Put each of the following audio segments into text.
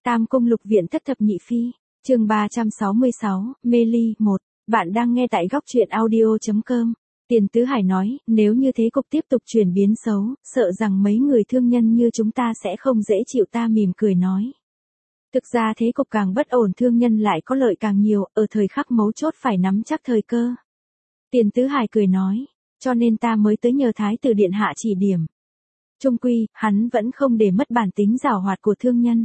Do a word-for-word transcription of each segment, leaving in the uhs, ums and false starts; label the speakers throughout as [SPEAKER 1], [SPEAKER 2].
[SPEAKER 1] Tam Cung Lục Viện Thất Thập Nhị Phi, chương ba trăm sáu mươi sáu, Mê Ly, một. Bạn đang nghe tại góc truyện audio.com. Tiền Tứ Hải nói, nếu như thế cục tiếp tục chuyển biến xấu, sợ rằng mấy người thương nhân như chúng ta sẽ không dễ chịu. Ta mỉm cười nói. Thực ra thế cục càng bất ổn thương nhân lại có lợi càng nhiều, ở thời khắc mấu chốt phải nắm chắc thời cơ. Tiền Tứ Hải cười nói, cho nên ta mới tới nhờ Thái tử điện hạ chỉ điểm. Chung quy, hắn vẫn không để mất bản tính giảo hoạt của thương nhân.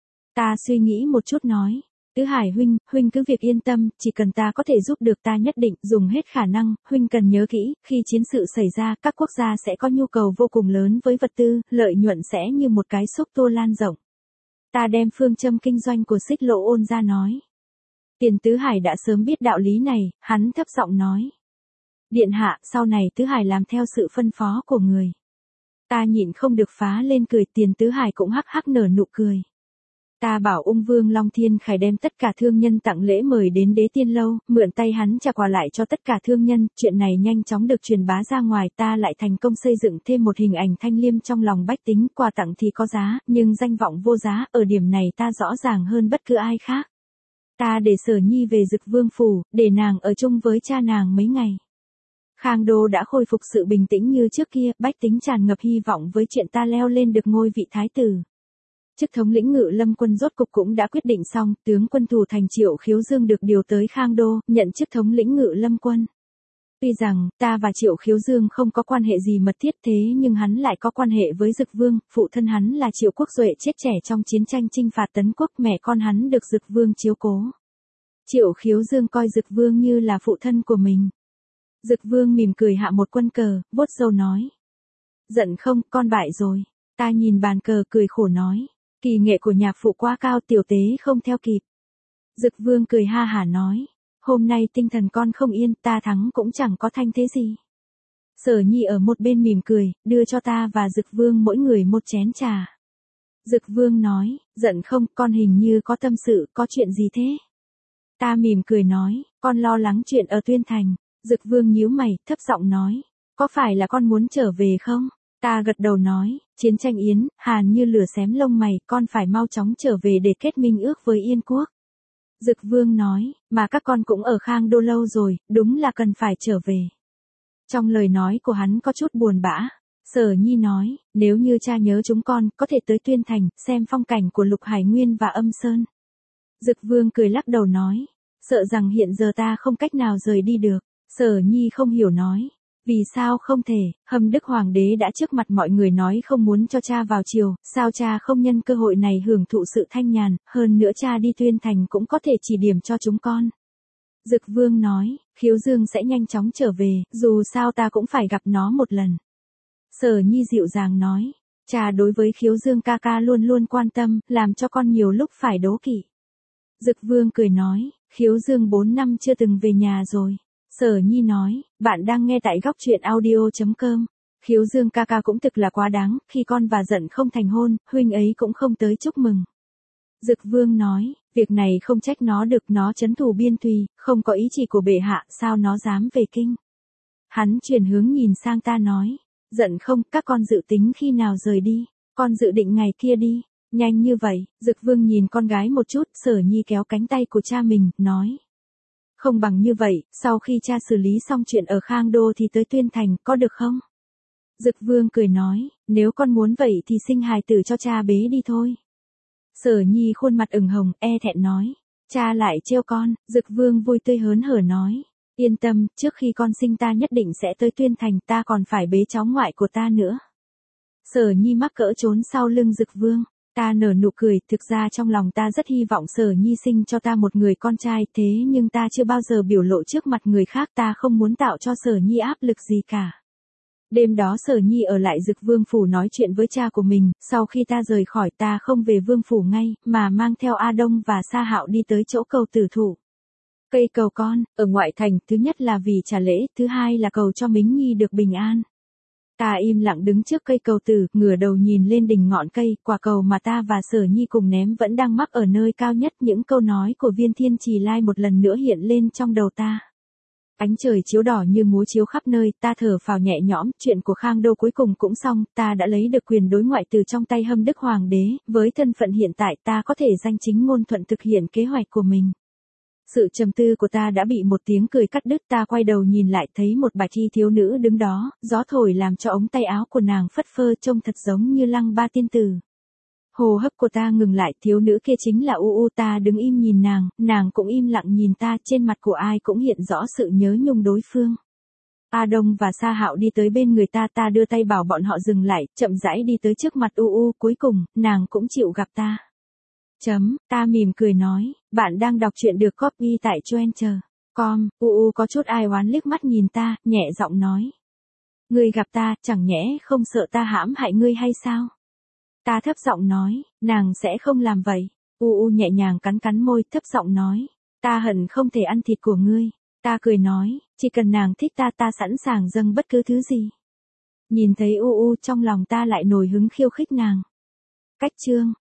[SPEAKER 1] Ta suy nghĩ một chút nói, Tứ Hải huynh, huynh cứ việc yên tâm, chỉ cần ta có thể giúp được ta nhất định dùng hết khả năng, huynh cần nhớ kỹ, khi chiến sự xảy ra, các quốc gia sẽ có nhu cầu vô cùng lớn với vật tư, lợi nhuận sẽ như một cái xúc tua lan rộng. Ta đem phương châm kinh doanh của Xích Lộ Ôn ra nói. Tiền Tứ Hải đã sớm biết đạo lý này, hắn thấp giọng nói. Điện hạ, sau này Tứ Hải làm theo sự phân phó của người. Ta nhịn không được phá lên cười, Tiền Tứ Hải cũng hắc hắc nở nụ cười. Ta bảo Ung Vương Long Thiên Khải đem tất cả thương nhân tặng lễ mời đến Đế Tiên Lâu, mượn tay hắn trả quà lại cho tất cả thương nhân, chuyện này nhanh chóng được truyền bá ra ngoài, ta lại thành công xây dựng thêm một hình ảnh thanh liêm trong lòng bách tính, quà tặng thì có giá, nhưng danh vọng vô giá, ở điểm này ta rõ ràng hơn bất cứ ai khác. Ta để Sở Nhi về Dực Vương phủ, để nàng ở chung với cha nàng mấy ngày. Khang Đô đã khôi phục sự bình tĩnh như trước kia, bách tính tràn ngập hy vọng với chuyện ta leo lên được ngôi vị thái tử. Chức thống lĩnh Ngự Lâm quân rốt cục cũng đã quyết định xong, tướng quân thủ thành Triệu Khiếu Dương được điều tới Khang Đô, nhận chức thống lĩnh Ngự Lâm quân. Tuy rằng, ta và Triệu Khiếu Dương không có quan hệ gì mật thiết thế nhưng hắn lại có quan hệ với Dực Vương, phụ thân hắn là Triệu Quốc Duệ chết trẻ trong chiến tranh chinh phạt Tấn Quốc, mẹ con hắn được Dực Vương chiếu cố. Triệu Khiếu Dương coi Dực Vương như là phụ thân của mình. Dực Vương mỉm cười hạ một quân cờ, vuốt râu nói. Giận không, con bại rồi. Ta nhìn bàn cờ cười khổ nói. Kỳ nghệ của nhạc phụ quá cao, tiểu tế không theo kịp. Dực Vương cười ha hả nói. Hôm nay tinh thần con không yên, ta thắng cũng chẳng có thanh thế gì. Sở Nhi ở một bên mỉm cười, đưa cho ta và Dực Vương mỗi người một chén trà. Dực Vương nói, giận không, con hình như có tâm sự, có chuyện gì thế? Ta mỉm cười nói, con lo lắng chuyện ở Tuyên Thành. Dực Vương nhíu mày, thấp giọng nói, có phải là con muốn trở về không? Ta gật đầu nói, chiến tranh Yến, Hàn như lửa xém lông mày, con phải mau chóng trở về để kết minh ước với Yên Quốc. Dực Vương nói, mà các con cũng ở Khang Đô lâu rồi, đúng là cần phải trở về. Trong lời nói của hắn có chút buồn bã. Sở Nhi nói, nếu như cha nhớ chúng con, có thể tới Tuyên Thành, xem phong cảnh của Lục Hải Nguyên và Âm Sơn. Dực Vương cười lắc đầu nói, sợ rằng hiện giờ ta không cách nào rời đi được. Sở Nhi không hiểu nói. Vì sao không thể, Hâm Đức Hoàng đế đã trước mặt mọi người nói không muốn cho cha vào triều, sao cha không nhân cơ hội này hưởng thụ sự thanh nhàn, hơn nữa cha đi Tuyên Thành cũng có thể chỉ điểm cho chúng con. Dực Vương nói, Khiếu Dương sẽ nhanh chóng trở về, dù sao ta cũng phải gặp nó một lần. Sở Nhi dịu dàng nói, cha đối với Khiếu Dương ca ca luôn luôn quan tâm, làm cho con nhiều lúc phải đố kỵ. Dực Vương cười nói, Khiếu Dương bốn năm chưa từng về nhà rồi. Sở Nhi nói, bạn đang nghe tại góc truyện audio.com. Khiếu Dương ca ca cũng thực là quá đáng, khi con và Giận không thành hôn, huynh ấy cũng không tới chúc mừng. Dực Vương nói, việc này không trách nó được, nó trấn thủ biên thùy, không có ý chỉ của bệ hạ, sao nó dám về kinh. Hắn chuyển hướng nhìn sang ta nói, Giận không, các con dự tính khi nào rời đi, con dự định ngày kia đi, nhanh như vậy. Dực Vương nhìn con gái một chút, Sở Nhi kéo cánh tay của cha mình, nói. Không bằng như vậy, sau khi cha xử lý xong chuyện ở Khang Đô thì tới Tuyên Thành, có được không? Dực Vương cười nói, nếu con muốn vậy thì sinh hài tử cho cha bế đi thôi. Sở Nhi khuôn mặt ửng hồng, e thẹn nói, cha lại trêu con. Dực Vương vui tươi hớn hở nói, yên tâm, trước khi con sinh ta nhất định sẽ tới Tuyên Thành, ta còn phải bế cháu ngoại của ta nữa. Sở Nhi mắc cỡ trốn sau lưng Dực Vương. Ta nở nụ cười, thực ra trong lòng ta rất hy vọng Sở Nhi sinh cho ta một người con trai, thế nhưng ta chưa bao giờ biểu lộ trước mặt người khác, ta không muốn tạo cho Sở Nhi áp lực gì cả. Đêm đó Sở Nhi ở lại Dực Vương phủ nói chuyện với cha của mình, sau khi ta rời khỏi ta không về Vương phủ ngay, mà mang theo A Đông và Sa Hạo đi tới chỗ cầu Tử Thủ. Cây cầu con, ở ngoại thành, thứ nhất là vì trả lễ, thứ hai là cầu cho Mính Nhi được bình an. Ta im lặng đứng trước cây cầu tử, ngửa đầu nhìn lên đỉnh ngọn cây, quả cầu mà ta và Sở Nhi cùng ném vẫn đang mắc ở nơi cao nhất, những câu nói của Viên Thiên Trì Lai một lần nữa hiện lên trong đầu ta. Ánh trời chiếu đỏ như múa chiếu khắp nơi, ta thở phào nhẹ nhõm, chuyện của Khang Đô cuối cùng cũng xong, ta đã lấy được quyền đối ngoại từ trong tay Hâm Đức Hoàng đế, với thân phận hiện tại ta có thể danh chính ngôn thuận thực hiện kế hoạch của mình. Sự trầm tư của ta đã bị một tiếng cười cắt đứt, ta quay đầu nhìn lại thấy một bạch y thiếu nữ đứng đó, gió thổi làm cho ống tay áo của nàng phất phơ trông thật giống như Lăng Ba tiên tử. Hô hấp của ta ngừng lại, thiếu nữ kia chính là U U, ta đứng im nhìn nàng, nàng cũng im lặng nhìn ta, trên mặt của ai cũng hiện rõ sự nhớ nhung đối phương. A Đông và Sa Hạo đi tới bên người ta, ta đưa tay bảo bọn họ dừng lại, chậm rãi đi tới trước mặt U U, cuối cùng, nàng cũng chịu gặp ta. Chấm, ta mỉm cười nói, bạn đang đọc truyện được copy tại Choen chờ com, U U có chút ai oán liếc mắt nhìn ta, nhẹ giọng nói. Ngươi gặp ta, chẳng nhẽ không sợ ta hãm hại ngươi hay sao? Ta thấp giọng nói, nàng sẽ không làm vậy. U U nhẹ nhàng cắn cắn môi, thấp giọng nói, ta hận không thể ăn thịt của ngươi. Ta cười nói, chỉ cần nàng thích ta ta sẵn sàng dâng bất cứ thứ gì. Nhìn thấy U U trong lòng ta lại nổi hứng khiêu khích nàng. Cách chương